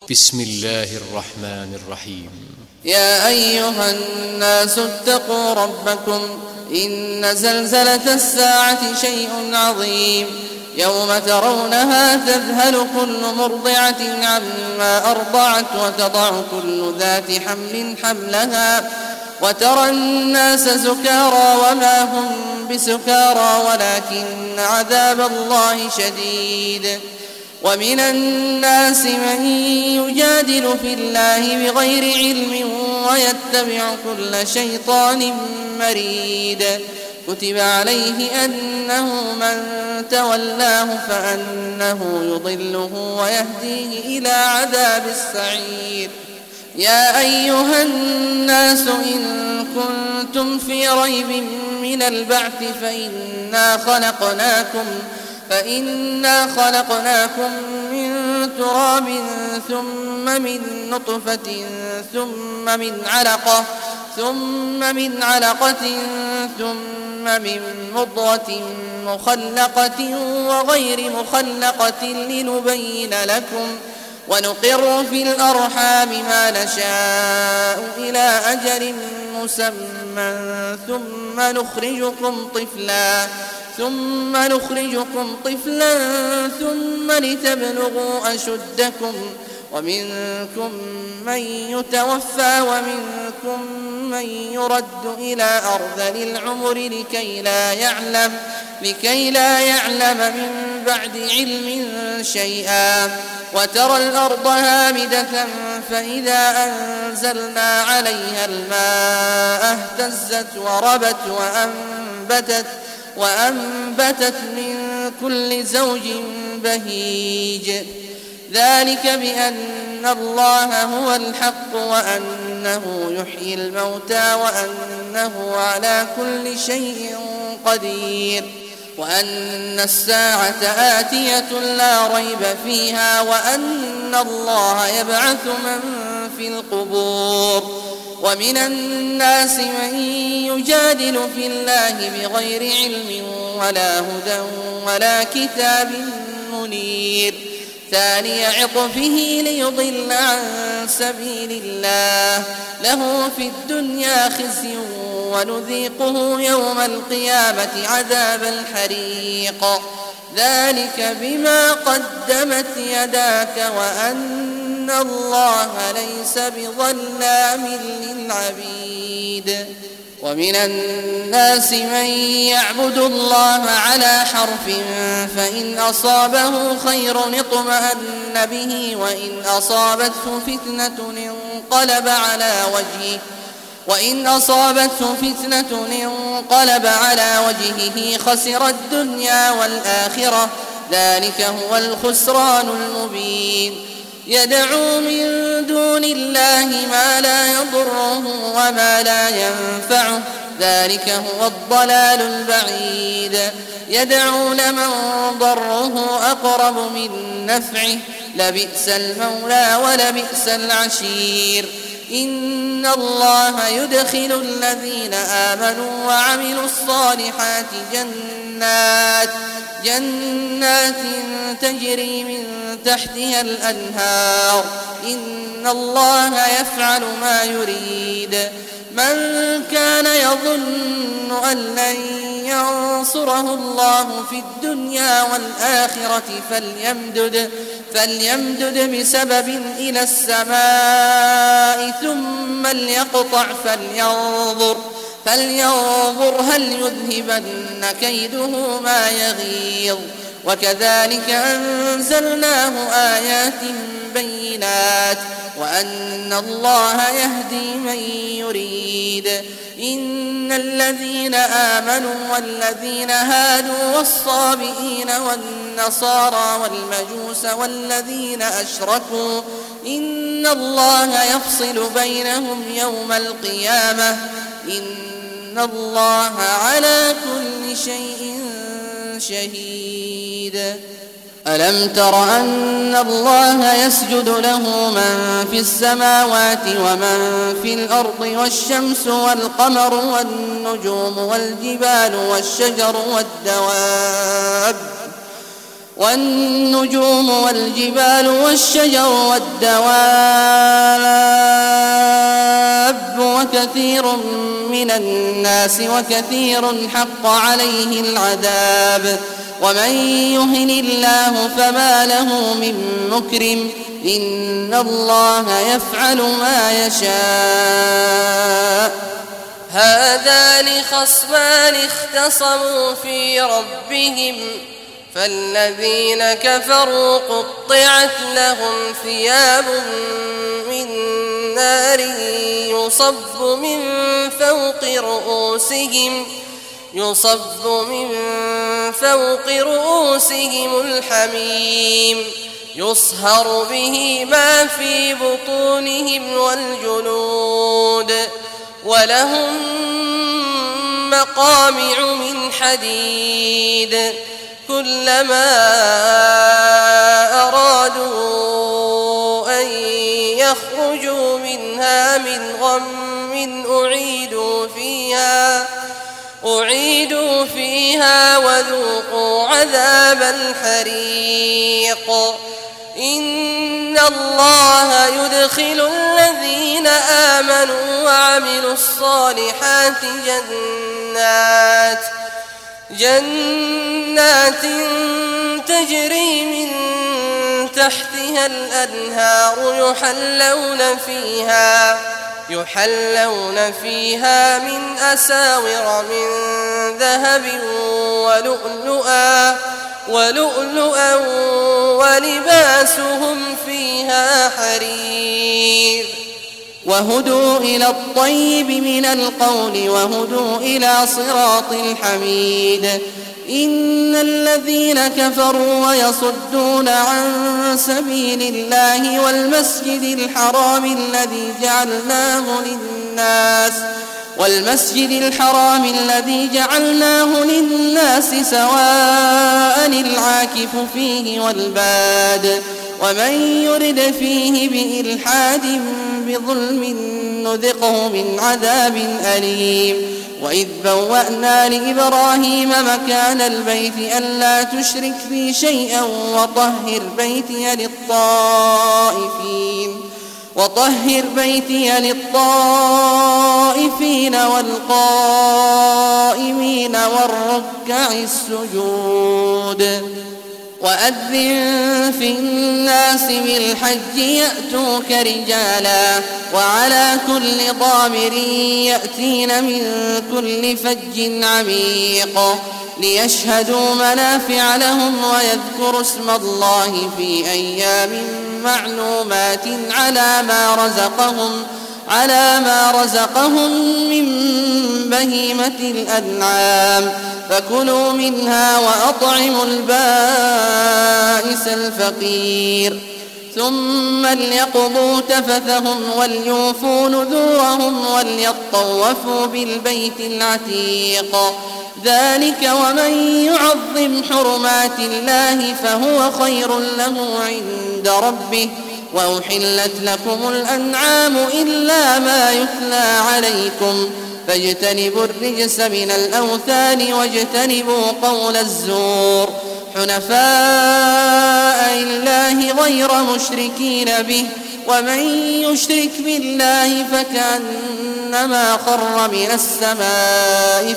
بسم الله الرحمن الرحيم. يا أيها الناس اتقوا ربكم إن زلزلة الساعة شيء عظيم يوم ترونها تذهل كل مرضعة عما أرضعت وتضع كل ذات حمل حملها وترى الناس سكارى وما هم بسكارى ولكن عذاب الله شديد. ومن الناس من يجادل في الله بغير علم ويتبع كل شيطان مريد. كتب عليه أنه من تولاه فأنه يضله ويهديه إلى عذاب السعير. يا أيها الناس إن كنتم في ريب من البعث فإنا خلقناكم من تراب ثم من نطفة ثم من علقة ثم من مضغة مخلقة وغير مخلقة لنبين لكم ونقر في الأرحام ما نشاء إلى أجل مسمى ثم نخرجكم طفلا ثم لتبلغوا أشدكم ومنكم من يتوفى ومنكم من يرد إلى أرذل العمر لكي لا يعلم من بعد علم شيئا. وترى الأرض هامدة فإذا أنزلنا عليها الماء اهتزت وربت وأنبتت من كل زوج بهيج. ذلك بأن الله هو الحق وأنه يحيي الموتى وأنه على كل شيء قدير وأن الساعة آتية لا ريب فيها وأن الله يبعث من في القبور. ومن الناس من يجادل في الله بغير علم ولا هدى ولا كتاب منير. ثاني عطفه ليضل عن سبيل الله له في الدنيا خزي ونذيقه يوم القيامة عذاب الحريق. ذلك بما قدمت يداك وأن الله ليس بظلام للعبيد. ومن الناس من يعبد الله على حرف فإن أصابه خير اطمأن به وإن أصابته فتنة انقلب على وجهه خسر الدنيا والآخرة. ذلك هو الخسران المبين. يدعو من دون الله ما لا يضره وما لا ينفعه ذلك هو الضلال البعيد. يدعو لمن ضره أقرب من نفعه لبئس المولى ولبئس العشير. إن الله يدخل الذين آمنوا وعملوا الصالحات جنات تجري من تحتها الأنهار. إن الله يفعل ما يريد. من كان يظن أن لن ينصره الله في الدنيا والآخرة فليمدد بسبب إلى السماء ثم ليقطع فلينظر هل يذهبن كيده ما يغيظ. وكذلك أنزلناه آيات بينات وأن الله يهدي من يريد. إن الذين آمنوا والذين هادوا والصابئين والنصارى والمجوس والذين أشركوا إن الله يفصل بينهم يوم القيامة. إن الله على كل شيء شهيد. ألم تر أن الله يسجد له من في السماوات ومن في الأرض والشمس والقمر والنجوم والجبال والشجر والنجوم والجبال والشجر والدواب وكثير من الناس وكثير حق عليه العذاب ومن يهن الله فما له من مكرم إن الله يفعل ما يشاء. هذان خصمان اختصموا في ربهم فالذين كفروا قطعت لهم ثياب من نار يصب من فوق رؤوسهم الحميم يصهر به ما في بطونهم والجلود ولهم مقامع من حديد كلما أرادوا أن يخرجوا منها من غم أعيدوا فيها وذوقوا عذاب الحريق. إن الله يدخل الذين آمنوا وعملوا الصالحات جنات تجري من تحتها الأنهار يحلون فيها من أساور من ذهب ولؤلؤا ولباسهم فيها حرير. وهدوا إلى الطيب من القول وهدوا إلى صراط الحميد. إن الذين كفروا ويصدون عن سبيل الله والمسجد الحرام الذي جعلناه للناس سواء العاكف فيه والباد ومن يرد فيه بإلحاد بظلم نذقه من عذاب أليم. وإذ بوأنا لإبراهيم مكان البيت ألا تشرك بي شيئا وطهر بيتي للطائفين والقائمين والركع السجود. وأذن في الناس بالحج يأتوك رجالا وعلى كل ضامر يأتين من كل فج عميق ليشهدوا منافع لهم ويذكروا اسم الله في أيام معلومات على ما رزقهم من بهيمة الأنعام فكلوا منها وأطعموا البائس الفقير ثم ليقضوا تفثهم وليوفوا نذورهم وليطوفوا بالبيت العتيق. ذلك ومن يعظم حرمات الله فهو خير له عند ربه. وأحلت لكم الأنعام إلا ما يتلى عليكم فاجتنبوا الرجس من الأوثان واجتنبوا قول الزور حنفاء لله غير مشركين به ومن يشرك بالله فكأنما خر من السماء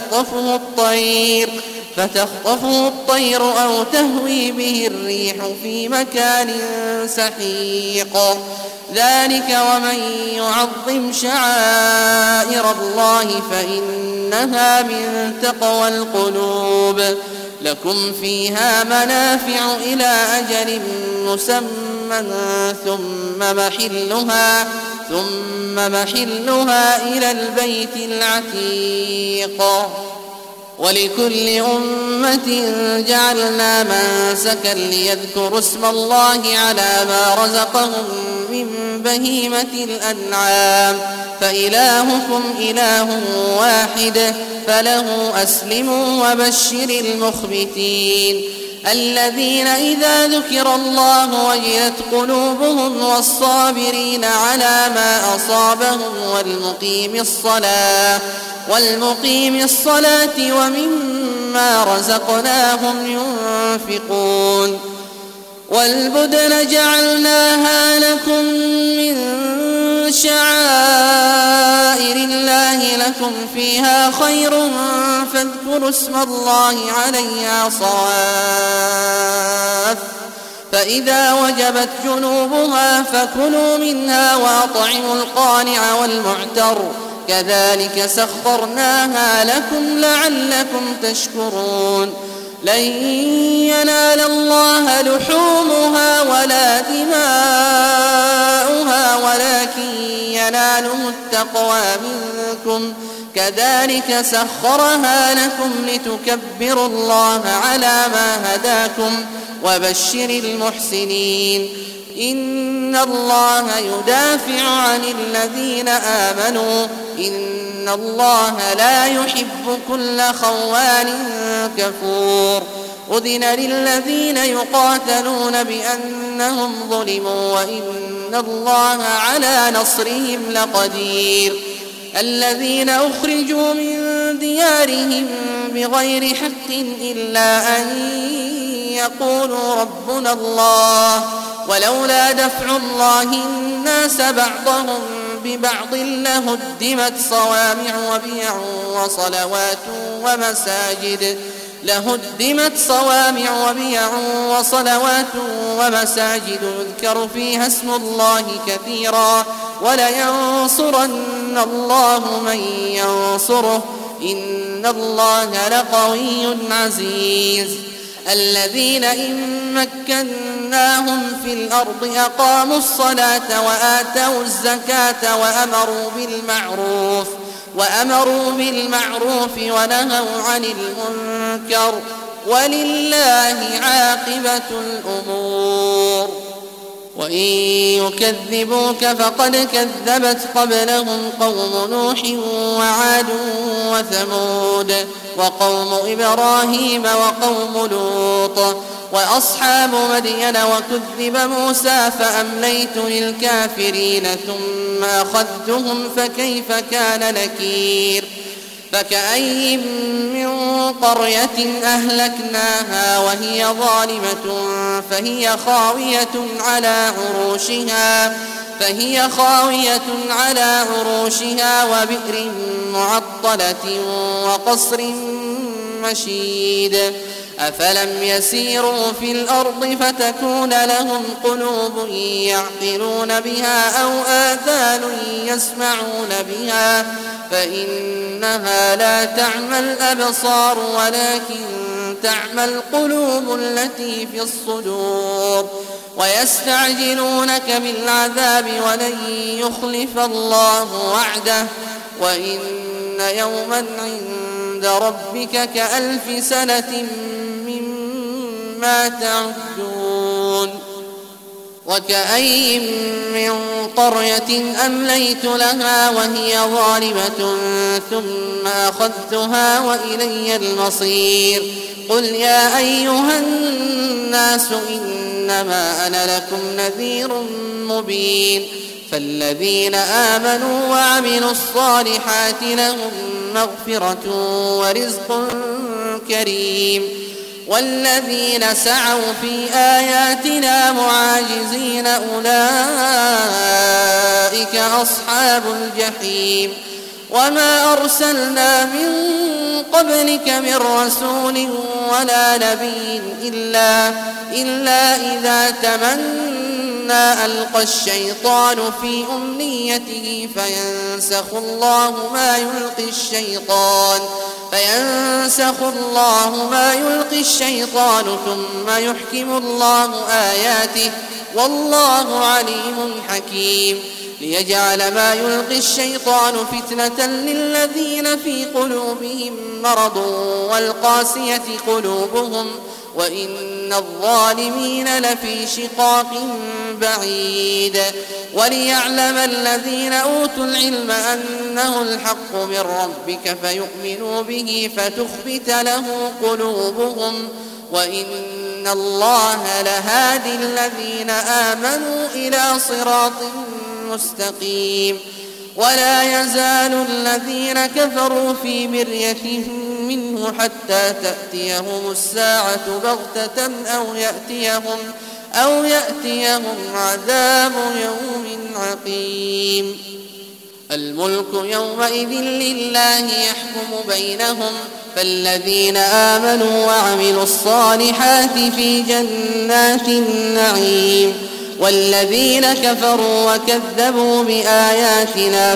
فتخطفه الطير أو تهوي به الريح في مكان سحيق. ذلك ومن يعظم شعائر الله فإنها من تقوى القلوب. لكم فيها منافع إلى أجل مسمى ثم محلها إلى البيت العتيق. ولكل أمة جعلنا منسكا ليذكروا اسم الله على ما رزقهم من بهيمة الأنعام فإلهكم إله واحد فله أسلموا وبشر المخبتين الذين إذا ذكر الله وجلت قلوبهم والصابرين على ما أصابهم والمقيم الصلاة ومما مما رزقناهم ينفقون والبدن جعلناها لكم من شعائر الله لكم فيها خير فاذكروا اسم الله عليها صواف فإذا وجبت جنوبها فكلوا منها وأطعموا القانع والمعتر كذلك سخرناها لكم لعلكم تشكرون لن ينال الله لحومها ولا دماؤها ولكن يناله التقوى منكم كذلك سخرها لكم لتكبروا الله على ما هداكم وبشر المحسنين إن الله يدافع عن الذين آمنوا إن الله لا يحب كل خوان كفور أذن للذين يقاتلون بأنهم ظلموا وإن الله على نصرهم لقدير الذين أخرجوا من ديارهم بغير حق إلا أن يقولوا ربنا الله ولولا دفع الله الناس بعضهم ببعض لهدمت صوامع وبيع وصلوات ومساجد يذكر فيها اسم الله كثيرا ولينصرن الله من ينصره إن الله لقوي عزيز الذين إن مكناهم في الأرض أقاموا الصلاة وآتوا الزكاة وأمروا بالمعروف ونهوا عن المنكر ولله عاقبة الأمور وإن يكذبوك فقد كذبت قبلهم قوم نوح وعاد وثمود وقوم إبراهيم وقوم لوط وأصحاب مدين وكذب موسى فأمليت للكافرين ثم أخذتهم فكيف كان نكير فكأي من قرية أهلكناها وهي ظالمة فهي خاوية على عروشها وبئر معطلة وقصر مشيد أفلم يسيروا في الأرض فتكون لهم قلوب يعقلون بها أو آذان يسمعون بها فإنها لا تعمى الأبصار ولكن تعمى القلوب التي في الصدور ويستعجلونك بالعذاب ولن يخلف الله وعده وإن يوما عند ربك كألف سنة مما تعدون وكأي من قرية أمليت لها وهي ظالمة ثم أخذتها وإلي المصير قل يا أيها الناس إنما أنا لكم نذير مبين فالذين آمنوا وعملوا الصالحات لهم مغفرة ورزق كريم والذين سعوا في آياتنا معاجزين أولئك أصحاب الجحيم وما أرسلنا من قبلك من رسول ولا نبي إلا إذا تمنى ألقى الشيطان في أمنيته فينسخ الله ما يلقي الشيطان ثم يحكم الله آياته والله عليم حكيم ليجعل ما يلقي الشيطان فتنة للذين في قلوبهم مرض والقاسية قلوبهم وإن الظالمين لفي شقاق بعيد وليعلم الذين أوتوا العلم أنه الحق من ربك فيؤمنوا به فتخبت له قلوبهم وإن الله لهادي الذين آمنوا إلى صراط مستقيم ولا يزال الذين كفروا في مرية منه منه حتى تأتيهم الساعة بغتة أو يأتيهم عذاب يوم عقيم. الملك يومئذ لله يحكم بينهم، فالذين آمنوا وعملوا الصالحات في جنات النعيم، والذين كفروا وكذبوا بآياتنا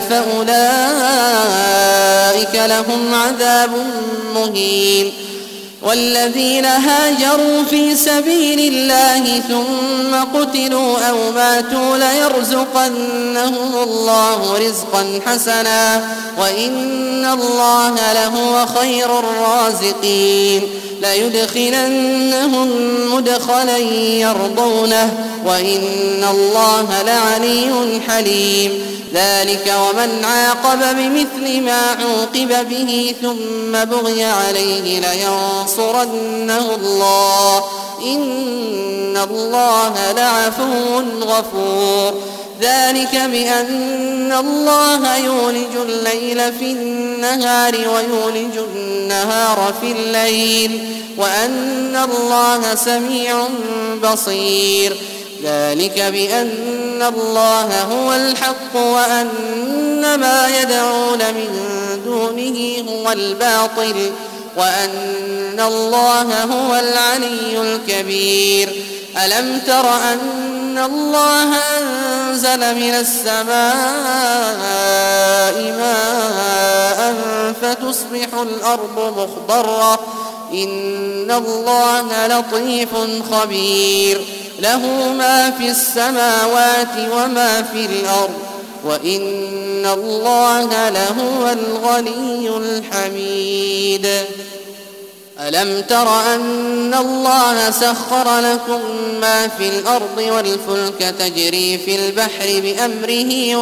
فأولئك لهم عذاب مهين. والذين هاجروا في سبيل الله ثم قتلوا أو ماتوا ليرزقنهم الله رزقا حسنا وإن الله لهو خير الرازقين. ليدخلنهم مدخلا يرضونه وإن الله لعلي حليم. ذلك ومن عاقب بمثل ما عوقب به ثم بغي عليه لينصرنه الله إن الله لعفو غفور. ذلك بأن الله يولج الليل في النهار ويولج النهار في الليل وأن الله سميع بصير. ذلك بأن الله هو الحق وأن ما يدعون من دونه هو الباطل وأن الله هو العلي الكبير. ألم تر أن الله أنزل من السماء ماء فتصبح الأرض مخضرة إن الله لطيف خبير. له ما في السماوات وما في الأرض وإن الله لهو الغني الحميد. ألم تر أن الله سخر لكم ما في الأرض والفلك تجري في البحر بأمره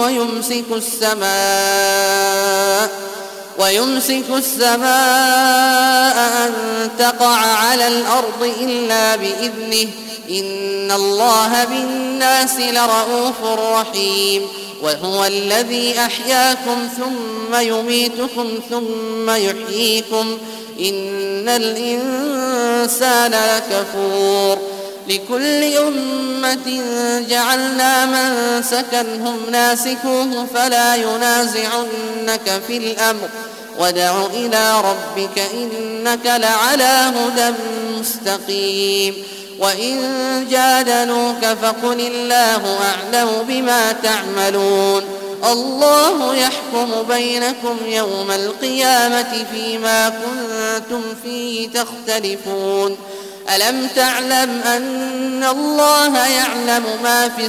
ويمسك السماء أن تقع على الأرض إلا بإذنه إن الله بالناس لرءوف رحيم. وهو الذي أحياكم ثم يميتكم ثم يحييكم إن الإنسان لكفور. لكل أمة جعلنا منسكا هم ناسكوه فلا ينازعنك في الأمر وادع إلى ربك إنك لعلى هدى مستقيم. وإن جادلوك فقل الله أعلم بما تعملون الله يحكم بينكم يوم القيامة فيما كنتم فيه تختلفون. ألم تعلم أن الله يعلم ما في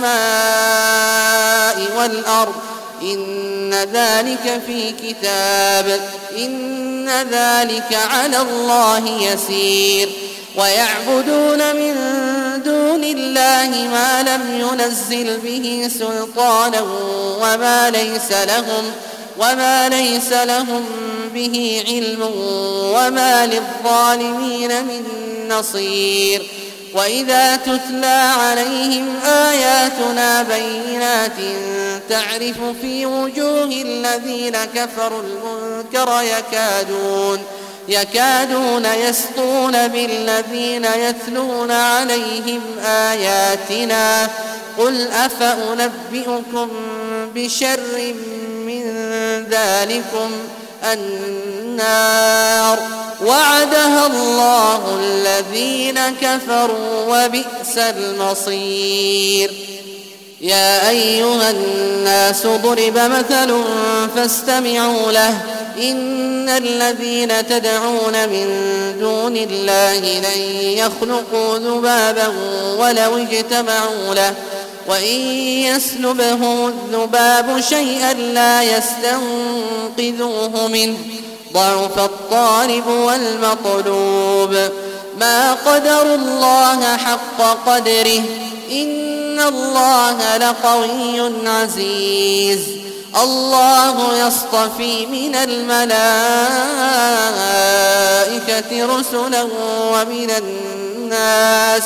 السماء والأرض إن ذلك في كتاب إن ذلك على الله يسير. ويعبدون من دون الله ما لم ينزل به سلطانا وما ليس لهم به علم وما للظالمين من نصير. وإذا تتلى عليهم آياتنا بينات تعرف في وجوه الذين كفروا المنكر يكادون يسطون بالذين يتلون عليهم آياتنا قل أفأنبئكم بشر من ذلكم النار وعدها الله الذين كفروا وبئس المصير. يا أيها الناس ضرب مثل فاستمعوا له إن الذين تدعون من دون الله لن يخلقوا ذبابا ولو اجتمعوا له وإن يسلبهم الذباب شيئا لا يستنقذوه منه ضعف الطالب والمطلوب. ما قدروا الله حق قدره إن الله لقوي عزيز. الله يصطفي من الملائكة رسلا ومن الناس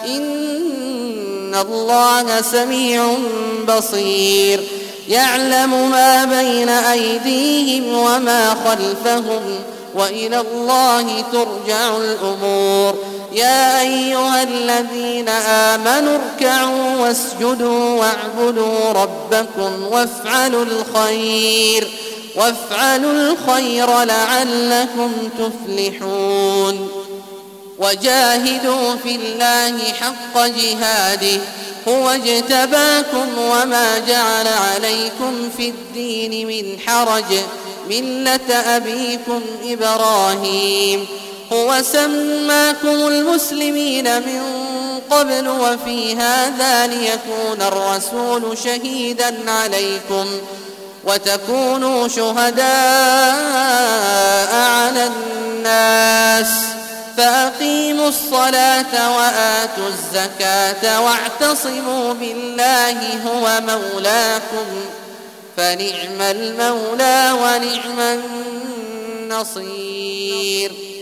إن الله سميع بصير. يعلم ما بين أيديهم وما خلفهم وإلى الله ترجع الأمور. يا أيها الذين آمنوا اركعوا واسجدوا واعبدوا ربكم وافعلوا الخير لعلكم تفلحون. وجاهدوا في الله حق جهاده هو اجتباكم وما جعل عليكم في الدين من حرج ملة أبيكم إبراهيم هو سماكم المسلمين من قبل وفي هذا ليكون الرسول شهيدا عليكم وتكونوا شهداء على الناس. فأقيموا الصلاة وآتوا الزكاة واعتصموا بالله هو مولاكم فنعم المولى ونعم النصير.